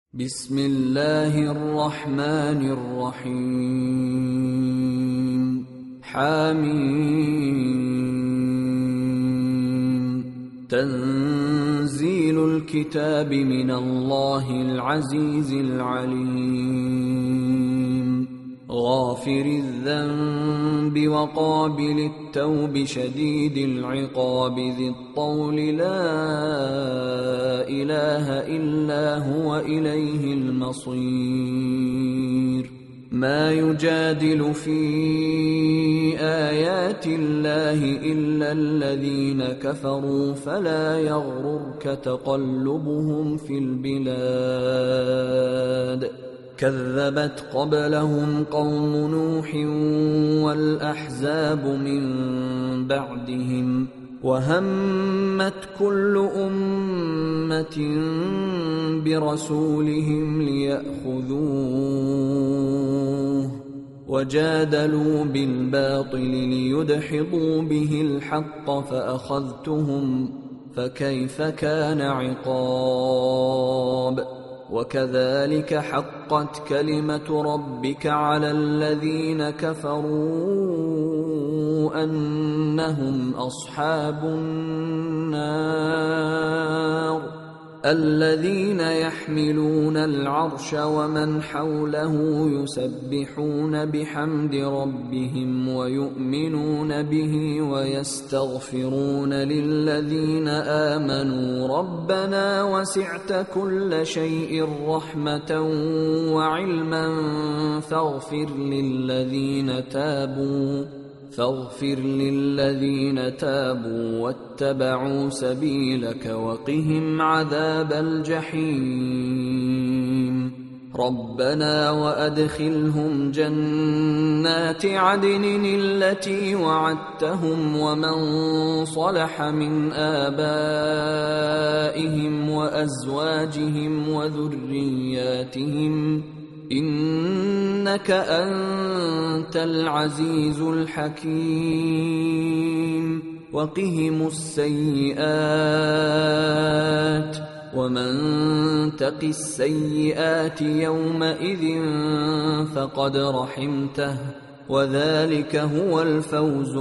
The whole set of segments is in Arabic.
بسم الله الرحمن الرحيم حميم تنزيل الكتاب من الله العزيز العليم غافر الذنب وقابل التوب شديد العقاب ذي الطول لا إله إلا هو إليه المصير ما يجادل في آيات الله إلا الذين كفروا فلا يغررك تقلبهم في البلاد كذبت قبلهم قوم نوح والأحزاب من بعدهم وهمت كل أمة برسولهم ليأخذوه وجادلوا بالباطل ليدحضوا به الحق فأخذتهم فكيف كان عقاب وكذلك حقت كلمة ربك على الذين كفروا أنهم أصحاب النار الذين يحملون العرش ومن حوله يسبحون بحمد ربهم ويؤمنون به ويستغفرون للذين آمنوا ربنا وسعت كل شيء رحمة وعلما فاغفر للذين تابوا واتبعوا سبيلك وقهم عذاب الجحيم ربنا وأدخلهم جنات عدن التي وعدتهم ومن صلح من آبائهم وأزواجهم وذرياتهم إنك أنت العزيز الحكيم وقهم السيئات ومن تق السيئات يومئذ فقد رحمته وذلك هو الفوز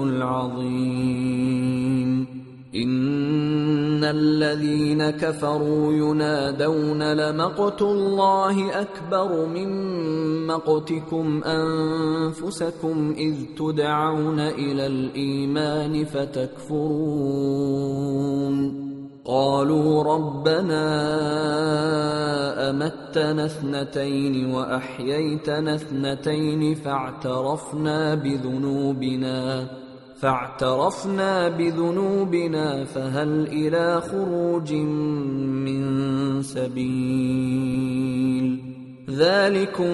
العظيم إن الذين كفروا ينادون لمقت الله أكبر من مقتكم أنفسكم إذ تدعون إلى الإيمان فتكفرون قالوا ربنا أمتنا اثنتين وأحييتنا اثنتين فاعترفنا بذنوبنا فهل إلى خروج من سبيل ذلكم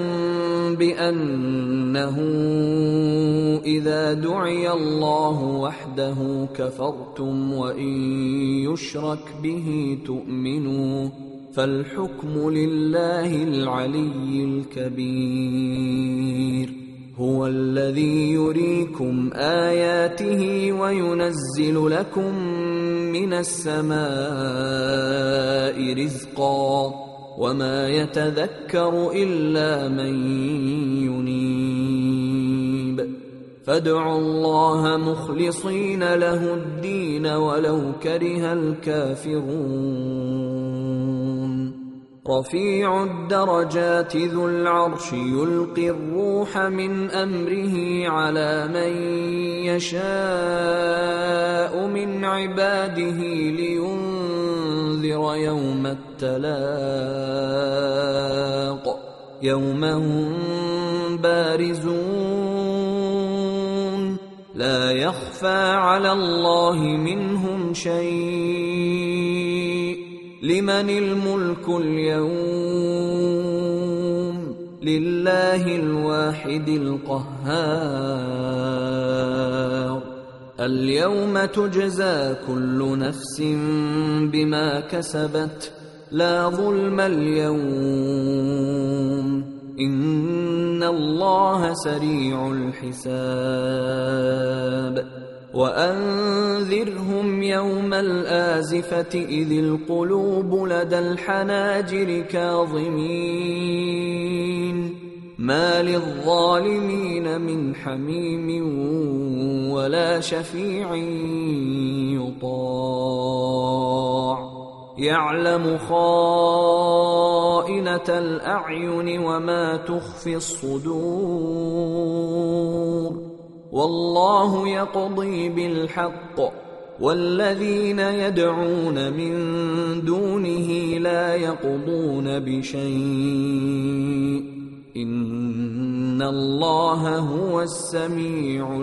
بأنه إذا دعي الله وحده كفرتم وإن يشرك به تؤمنوا فالحكم لله العلي الكبير هو الذي يريكم آياته وينزل لكم من السماء رزقا وما يتذكر إلا من ينيب فادعوا الله مخلصين له الدين ولو كره الكافرون رفيع الدرجات ذو العرش يلقي الروح من أمره على من يشاء من عباده لينذر يوم التلاق يوم هم بارزون لا يخفى على الله منهم شيء لمن الملك اليوم لله الواحد القهار اليوم تجزى كل نفس بما كسبت لا ظلم اليوم إن الله سريع الحساب وأنذرهم يوم الآزفة إذ القلوب لدى الحناجر كاظمين ما للظالمين من حميم ولا شفيع يطاع يعلم خائنة الأعين وما تخفي الصدور والله يقضي بالحق والذين يدعون من دونه لا يقضون بشيء إن الله هو السميع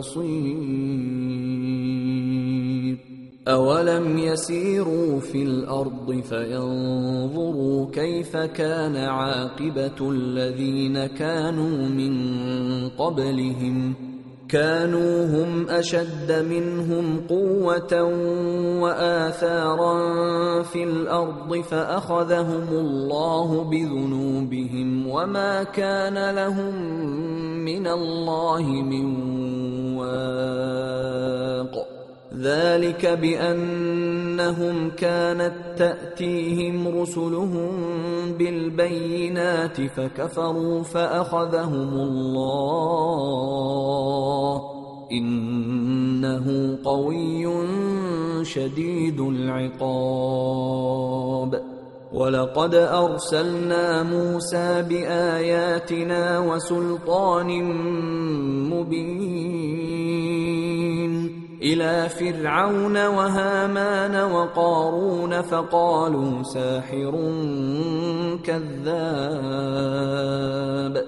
البصير أولم يسيروا في الأرض فينظروا كيف كان عاقبة الذين كانوا من قبلهم كانوا هم أشد منهم قوة وآثارا في الأرض فأخذهم الله بذنوبهم وما كان لهم من الله من واق ذلك بأنهم كانت تأتيهم رسلهم بالبينات فكفروا فأخذهم الله إنه قوي شديد العقاب ولقد أرسلنا موسى بآياتنا وسلطان مبين إلى فرعون وهامان وقارون فقالوا ساحر كذاب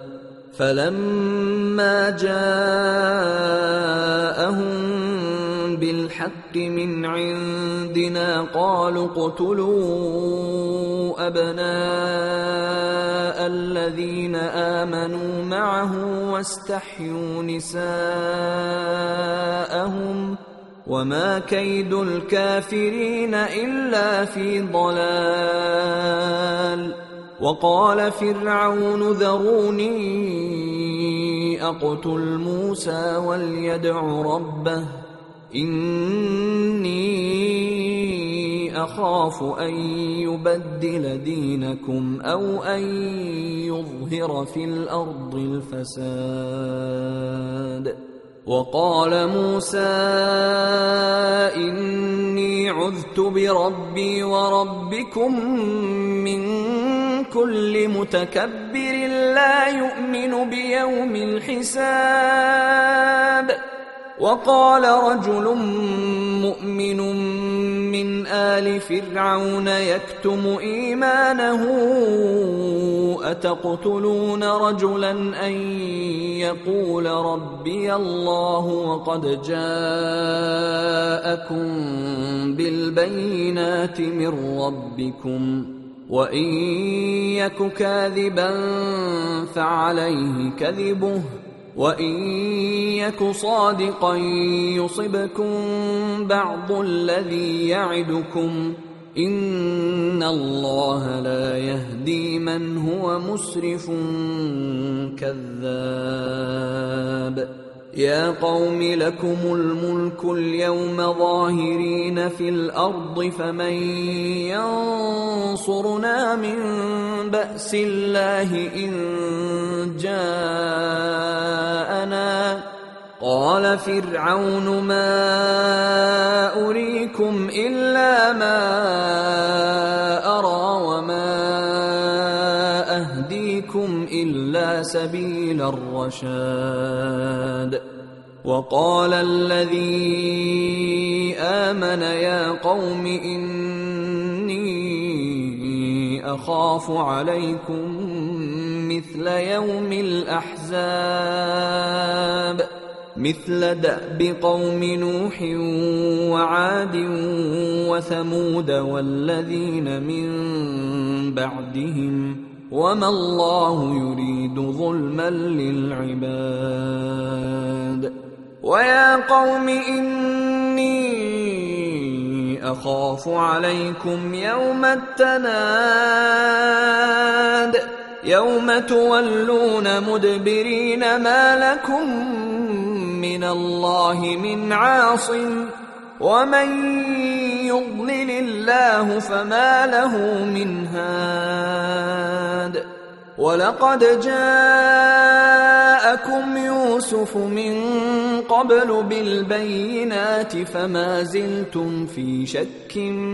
فلما جاءهم بالحق من عندنا قالوا اقتلوا أبناء الذين آمنوا معه واستحيوا نساءهم وما كيد الكافرين إلا في ضلال وقال فرعون ذروني أقتل موسى وليدع ربه إني أخاف أن يبدل دينكم أو أن يظهر في الأرض الفساد وقال موسى إني عذت بربي وربكم من كل متكبر لا يؤمن بيوم الحساب وقال رجل مؤمن من آل فرعون يكتم إيمانه أتقتلون رجلا أن يقول ربي الله وقد جاءكم بالبينات من ربكم وإن يك كاذبا فعليه كذبه وإن يك صادقا يصبكم بعض الذي يعدكم إن الله لا يهدي من هو مسرف كذاب يا قوم لكم الملك اليوم ظاهرين في الأرض فمن ينصرنا من بأس الله إن جاءنا قال فرعون ما أريكم إلا ما أرى وما أهديكم إلا سبيل الرشاد وقال الذي آمن يا قوم إني أخاف عليكم مثل يوم الأحزاب مثل دأب قوم نوح وعاد وثمود والذين من بعدهم وما الله يريد ظلما للعباد ويا قوم إني أخاف عليكم يوم التناد يوم تولون مدبرين ما لكم من الله من عاصم ومن يضلل الله فما له من هاد ولقد جاءكم يوسف من قبل بالبينات فما زلتم في شك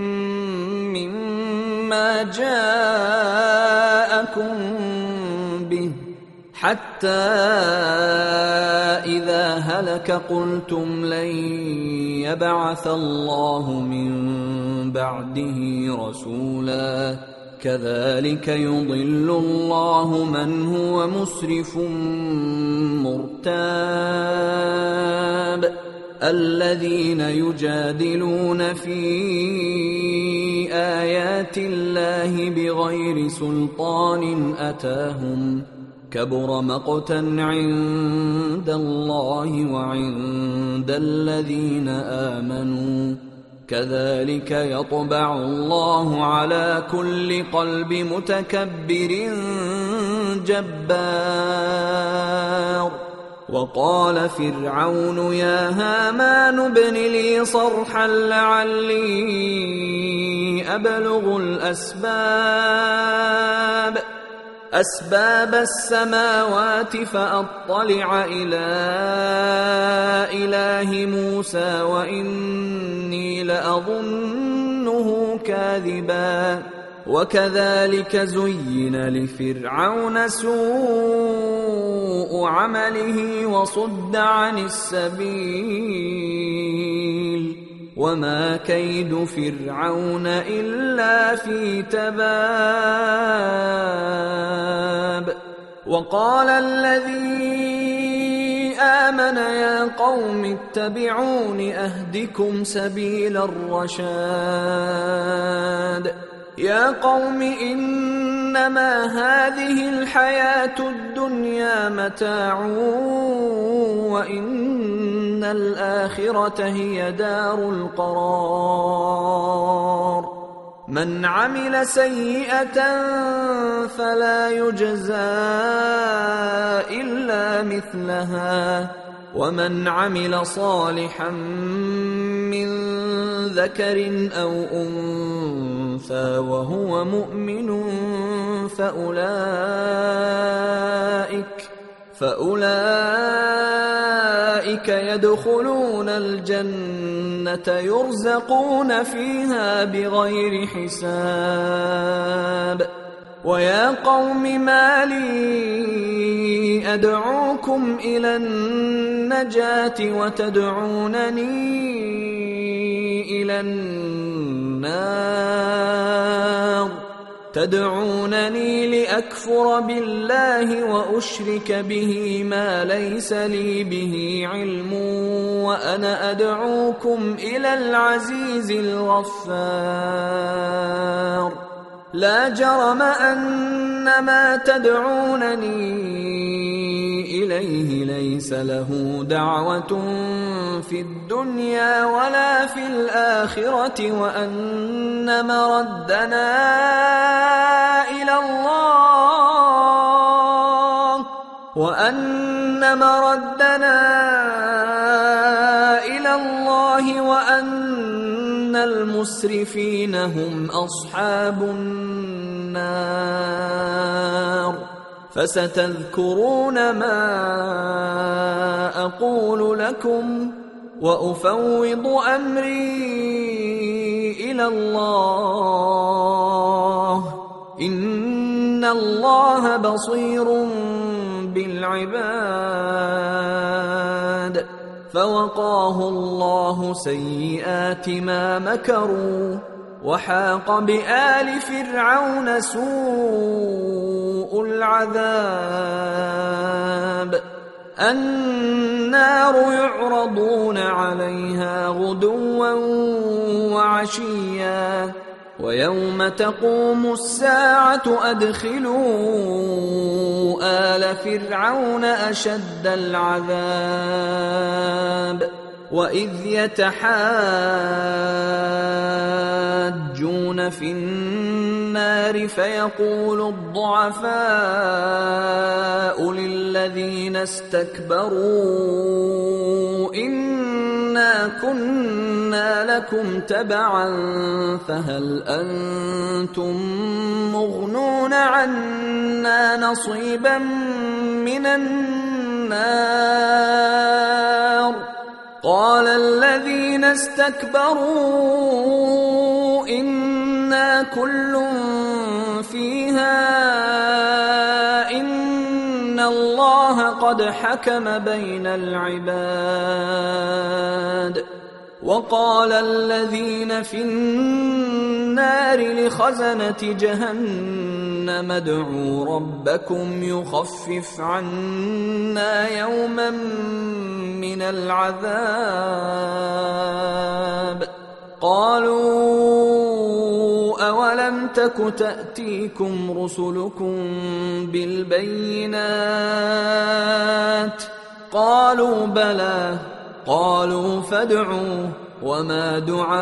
مما جاءكم به حتى إذا هلك قلتم لن يبعث الله من بعده رسولا كذلك يضل الله من هو مسرف مرتاب الذين يجادلون في آيات الله بغير سلطان أتاهم كبر مقتا عند الله وعند الذين آمنوا كذلك يطبع الله على كل قلب متكبر جبار وقال فرعون يا هامان ابن لي صرحا لعلي أبلغ أسباب السماوات فأطلع إلى إله موسى وإني لأظنه كاذبا وكذلك زين لفرعون سوء عمله وصد عن السبيل وما كيد فرعون إلا في تباب وقال الذي آمن يا قوم اتبعون أهدكم سبيل الرشاد يا قوم إنما هذه الحياة الدنيا متاع وإن الآخرة هي دار القرار من عمل سيئة فلا يجزى إلا مثلها ومن عمل صالحا من ذكر أو أنثى وهو مؤمن فأولئك يدخلون الجنة يرزقون فيها بغير حساب ويا قوم ما لي أدعوكم إلى النجاة وتدعونني إلى النار تدعونني لأكفر بالله وأشرك به ما ليس لي به علم وأنا أدعوكم إلى العزيز الغفار لا جرم أن ما تدعونني إليه ليس له دعوة في الدنيا ولا في الآخرة وأن مردنا إلى الله وأن المسرفين هم أصحاب النار فستذكرون ما أقول لكم وأفوض أمري إلى الله إن الله بصير بالعباد فوقاه الله سيئات ما مكروا وحاق بآل فرعون سوء العذاب النار يعرضون عليها غدوا وعشيا ويوم تقوم الساعة أدخلوا آل فرعون أشد العذاب وإذ يتحاجون في النار النار فيقول الضعفاء للذين استكبروا إنا كنا لكم تبعا فهل أنتم مغنون عنا نصيبا من النار قال الذين استكبروا إنا كل فيها إن الله قد حكم بين العباد وقال الذين في النار لخزنة جهنم ادعوا ربكم يخفف عنا يوما من العذاب قالوا أولم تك تأتيكم رسلكم بالبينات قالوا بلى قالوا فادعوا وما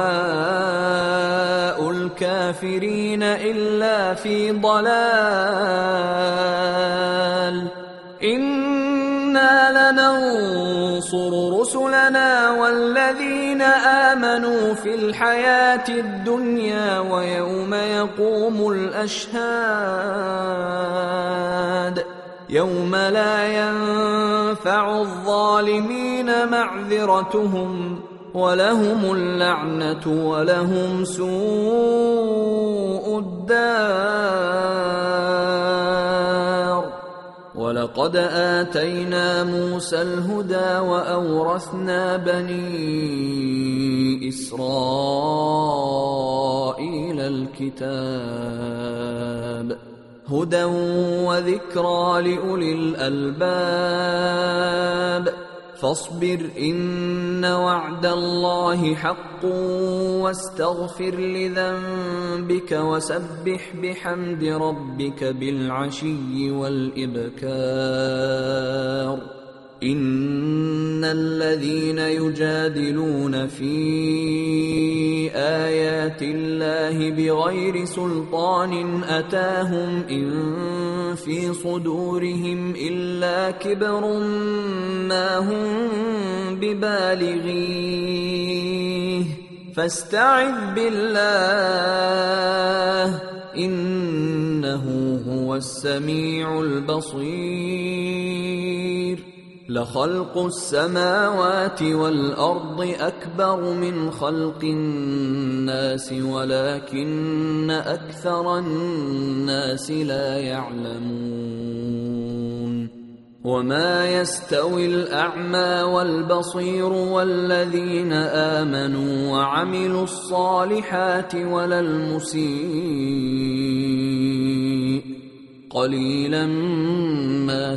دعاء الكافرين إلا في ضلال إنا لننصر رسلنا والذين آمنوا في الحياة الدنيا ويوم يقوم الأشهاد يوم لا ينفع الظالمين معذرتهم ولهم اللعنة ولهم سوء الدار ولقد آتينا موسى الهدى وأورثنا بني إسرائيل الكتاب هدى وذكرى لأولي الألباب فاصبر إن وعد الله حق واستغفر لذنبك وسبح بحمد ربك بالعشي والإبكار إن الذين يجادلون في آيات الله بغير سلطان أتاهم إن في صدورهم إلا كبر ما هم ببالغيه فاستعذ بالله إنه هو السميع البصير لخلق السماوات والأرض أكبر من خلق الناس ولكن أكثر الناس لا يعلمون وما يستوي الأعمى والبصير والذين آمنوا وعملوا الصالحات ولا المسيء قليلا ما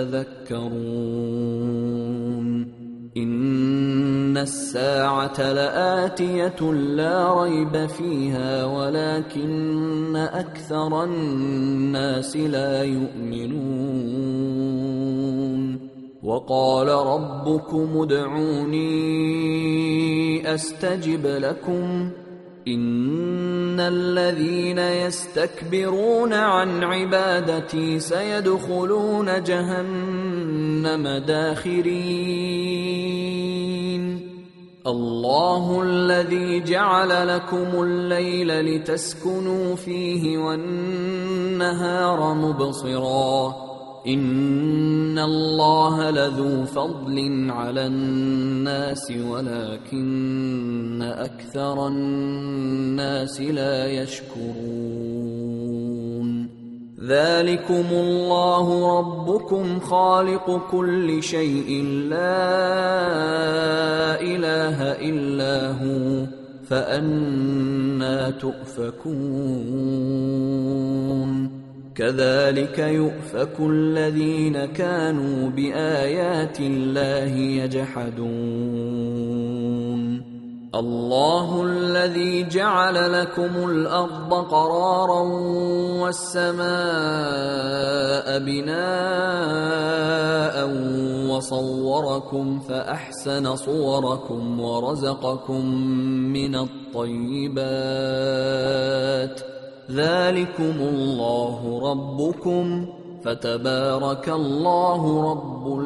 تتذكرون إن الساعة لآتية لا ريب فيها ولكن أكثر الناس لا يؤمنون وقال ربكم ادعوني أستجب لكم إن الذين يستكبرون عن عبادتي سيدخلون جهنم داخرين الله الذي جعل لكم الليل لتسكنوا فيه والنهار مبصرا إن الله لذو فضل على الناس ولكن أكثر الناس لا يشكرون ذلكم الله ربكم خالق كل شيء لا إله إلا هو فأنى تؤفكون كذلك يؤفك الذين كانوا بآيات الله يجحدون الله الذي جعل لكم الأرض قرارا والسماء بناء وصوركم فأحسن صوركم ورزقكم من الطيبات ذلكم الله ربكم فتبارك الله رب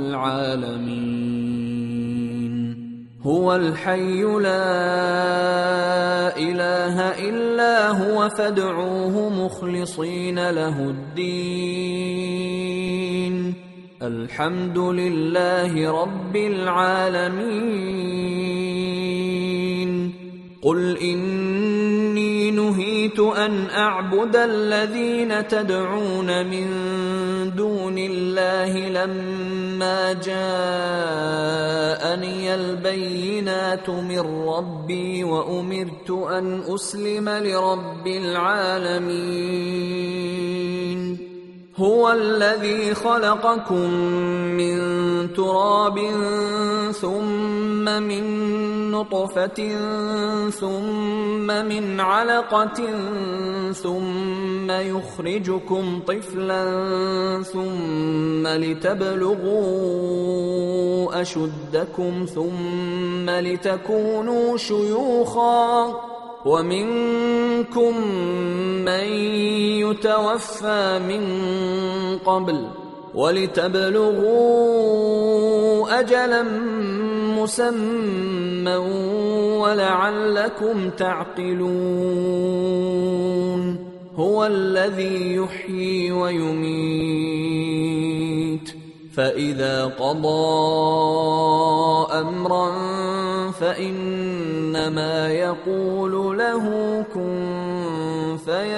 العالمين. هو الحي لا إله إلا هو فادعوه مخلصين له الدين الحمد لله رب العالمين. قل إني نهيت أن أعبد الذين تدعون من دون الله لما جاءني البينات من ربي وأمرت أن أسلم لرب العالمين. هو الذي خلقكم من تراب ثم من نطفة ثم من علقة ثم يخرجكم طفلا ثم لتبلغوا أشدكم ثم لتكونوا شيوخا ومنكم من يتوفى من قبل ولتبلغوا أجلا مسمى ولعلكم تعقلون. هو الذي يحيي ويميت فإذا قضى أمرا فإنما يقول له كن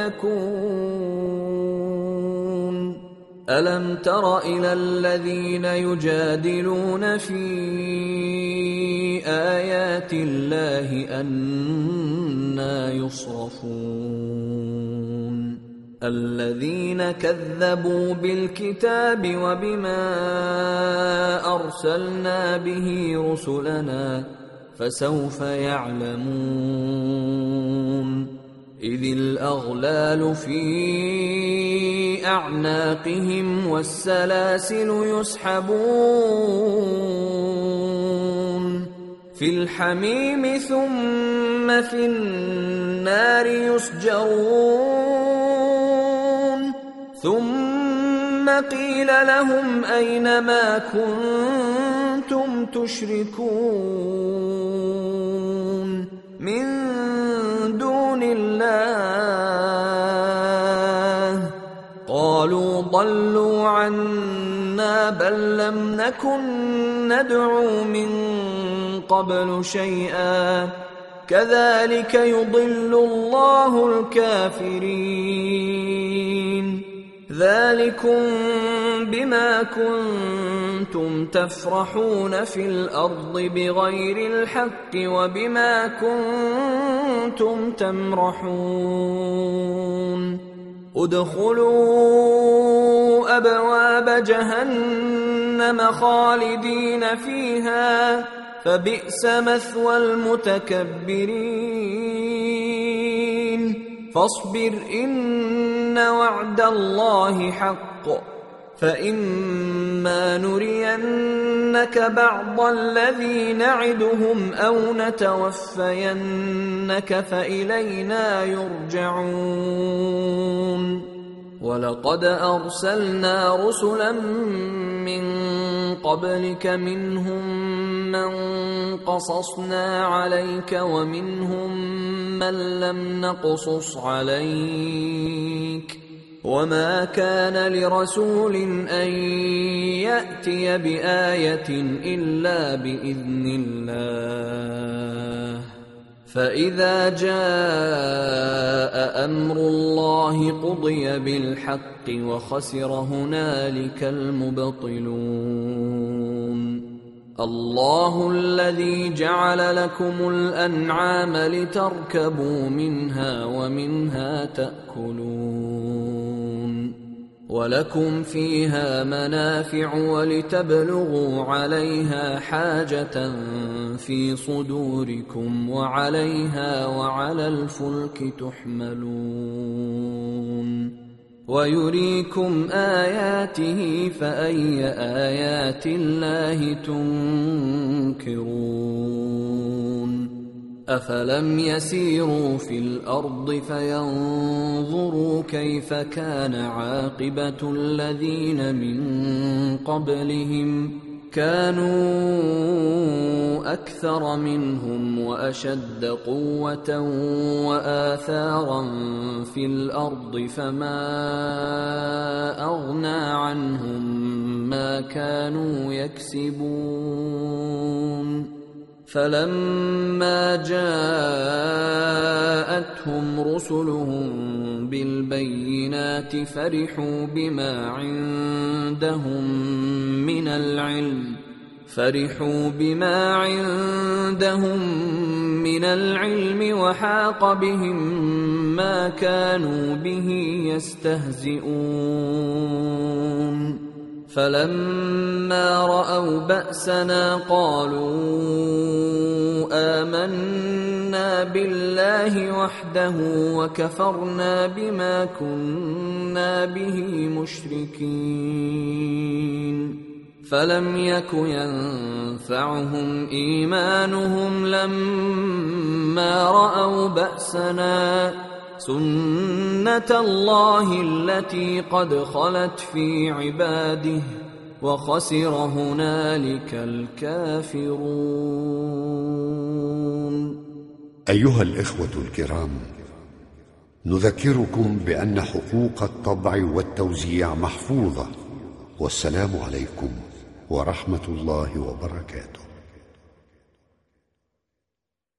فيكون. ألم تر إلى الذين يجادلون في آيات الله أنى يصرفون الذين كذبوا بالكتاب وبما أرسلنا به رسلنا فسوف يعلمون. إذ الأغلال في أعناقهم والسلاسل يسحبون في الحميم ثم في النار يسجرون ثم قيل لهم أين ما كنتم تشركون من دون الله قالوا ضلوا عنا بل لم نكن ندعو من قبل شيئا كذلك يضل الله الكافرين. ذلكم بما كنتم تفرحون في الأرض بغير الحق وبما كنتم تمرحون. ادخلوا أبواب جهنم خالدين فيها فبئس مثوى المتكبرين. فاصبر إن وعد الله حق فإما نرينك بعض الذي نعدهم أو نتوفينك فإلينا يرجعون. ولقد أرسلنا رسلا من قبلك منهم من قصصنا عليك ومنهم من لم نقصص عليك وما كان لرسول أن يأتي بآية إلا بإذن الله. فإذا جاء أمر الله قضي بالحق وخسر هنالك المبطلون. الله الذي جعل لكم الأنعام لتركبوا منها ومنها تأكلون ولكم فيها منافع ولتبلغوا عليها حاجة في صدوركم وعليها وعلى الفلك تحملون ويريكم آياته فأي آيات الله تنكرون. أفلم يسيروا في الأرض فينظروا كيف كان عاقبة الذين من قبلهم كانوا أكثر منهم وأشد قوة وآثارا في الأرض فما أغنى عنهم ما كانوا يكسبون فلما جاءتهم رسلهم بالبينات فرحوا بما عندهم من العلم وحاق بهم ما كانوا به يستهزئون فلما رأوا بأسنا قالوا آمنا بالله وحده وكفرنا بما كنا به مشركين فلم يك ينفعهم إيمانهم لما رأوا بأسنا سنة الله التي قد خلت في عباده وخسر هنالك الكافرون. أيها الإخوة الكرام، نذكركم بأن حقوق الطبع والتوزيع محفوظة، والسلام عليكم ورحمة الله وبركاته.